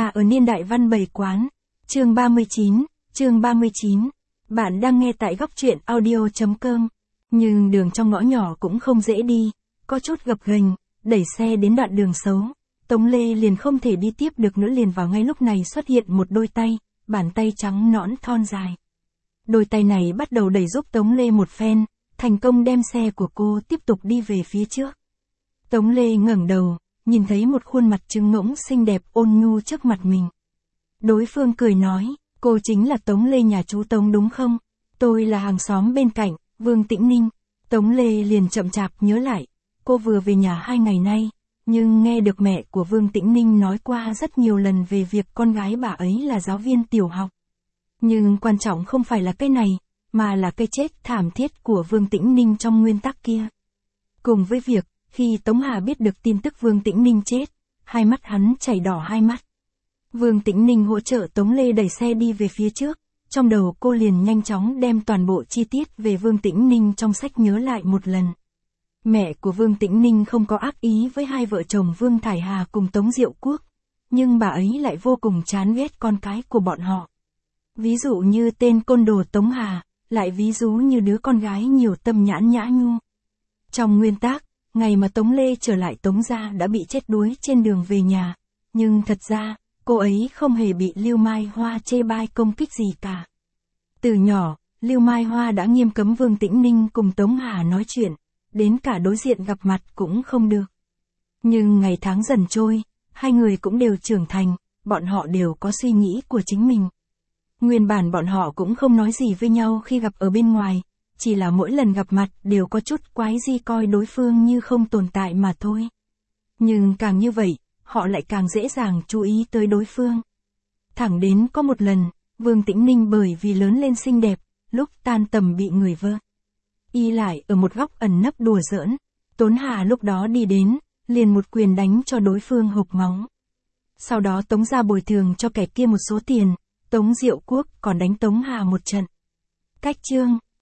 ở niên đại văn bày quán. Chương 39. Bạn đang nghe tại góc truyện audio.com. Nhưng đường trong ngõ nhỏ cũng không dễ đi, có chút gập ghềnh, đẩy xe đến đoạn đường xấu. Tống Lê liền không thể đi tiếp được nữa, liền vào ngay lúc này xuất hiện một đôi tay, bàn tay trắng nõn thon dài. Đôi tay này bắt đầu đẩy giúp Tống Lê một phen, thành công đem xe của cô tiếp tục đi về phía trước. Tống Lê ngẩng đầu, nhìn thấy một khuôn mặt trứng ngỗng xinh đẹp ôn nhu trước mặt mình. Đối phương cười nói, cô chính là Tống Lê nhà chú Tống đúng không? Tôi là hàng xóm bên cạnh, Vương Tĩnh Ninh. Tống Lê liền chậm chạp nhớ lại, cô vừa về nhà 2 ngày nay, nhưng nghe được mẹ của Vương Tĩnh Ninh nói qua rất nhiều lần về việc con gái bà ấy là giáo viên tiểu học. Nhưng quan trọng không phải là cái này, mà là cái chết thảm thiết của Vương Tĩnh Ninh trong nguyên tắc kia. Cùng với việc, khi Tống Hà biết được tin tức Vương Tĩnh Ninh chết, hai mắt hắn chảy đỏ hai mắt. Vương Tĩnh Ninh hỗ trợ Tống Lê đẩy xe đi về phía trước, trong đầu cô liền nhanh chóng đem toàn bộ chi tiết về Vương Tĩnh Ninh trong sách nhớ lại một lần. Mẹ của Vương Tĩnh Ninh không có ác ý với hai vợ chồng Vương Thải Hà cùng Tống Diệu Quốc, nhưng bà ấy lại vô cùng chán ghét con cái của bọn họ. Ví dụ như tên côn đồ Tống Hà, lại ví dụ như đứa con gái nhiều tâm nhãn nhã nhu. Trong nguyên tắc, ngày mà Tống Lê trở lại Tống gia đã bị chết đuối trên đường về nhà, nhưng thật ra, cô ấy không hề bị Lưu Mai Hoa chê bai công kích gì cả. Từ nhỏ, Lưu Mai Hoa đã nghiêm cấm Vương Tĩnh Ninh cùng Tống Hà nói chuyện, đến cả đối diện gặp mặt cũng không được. Nhưng ngày tháng dần trôi, hai người cũng đều trưởng thành, bọn họ đều có suy nghĩ của chính mình. Nguyên bản bọn họ cũng không nói gì với nhau khi gặp ở bên ngoài, chỉ là mỗi lần gặp mặt đều có chút quái di coi đối phương như không tồn tại mà thôi. Nhưng càng như vậy, họ lại càng dễ dàng chú ý tới đối phương. Thẳng đến có một lần, Vương Tĩnh Ninh bởi vì lớn lên xinh đẹp, lúc tan tầm bị người vơ y lại ở một góc ẩn nấp đùa giỡn. Tốn Hà lúc đó đi đến, liền một quyền đánh cho đối phương hộc máu. Sau đó Tống gia bồi thường cho kẻ kia một số tiền, Tống Diệu Quốc còn đánh Tống Hà một trận. Cách chương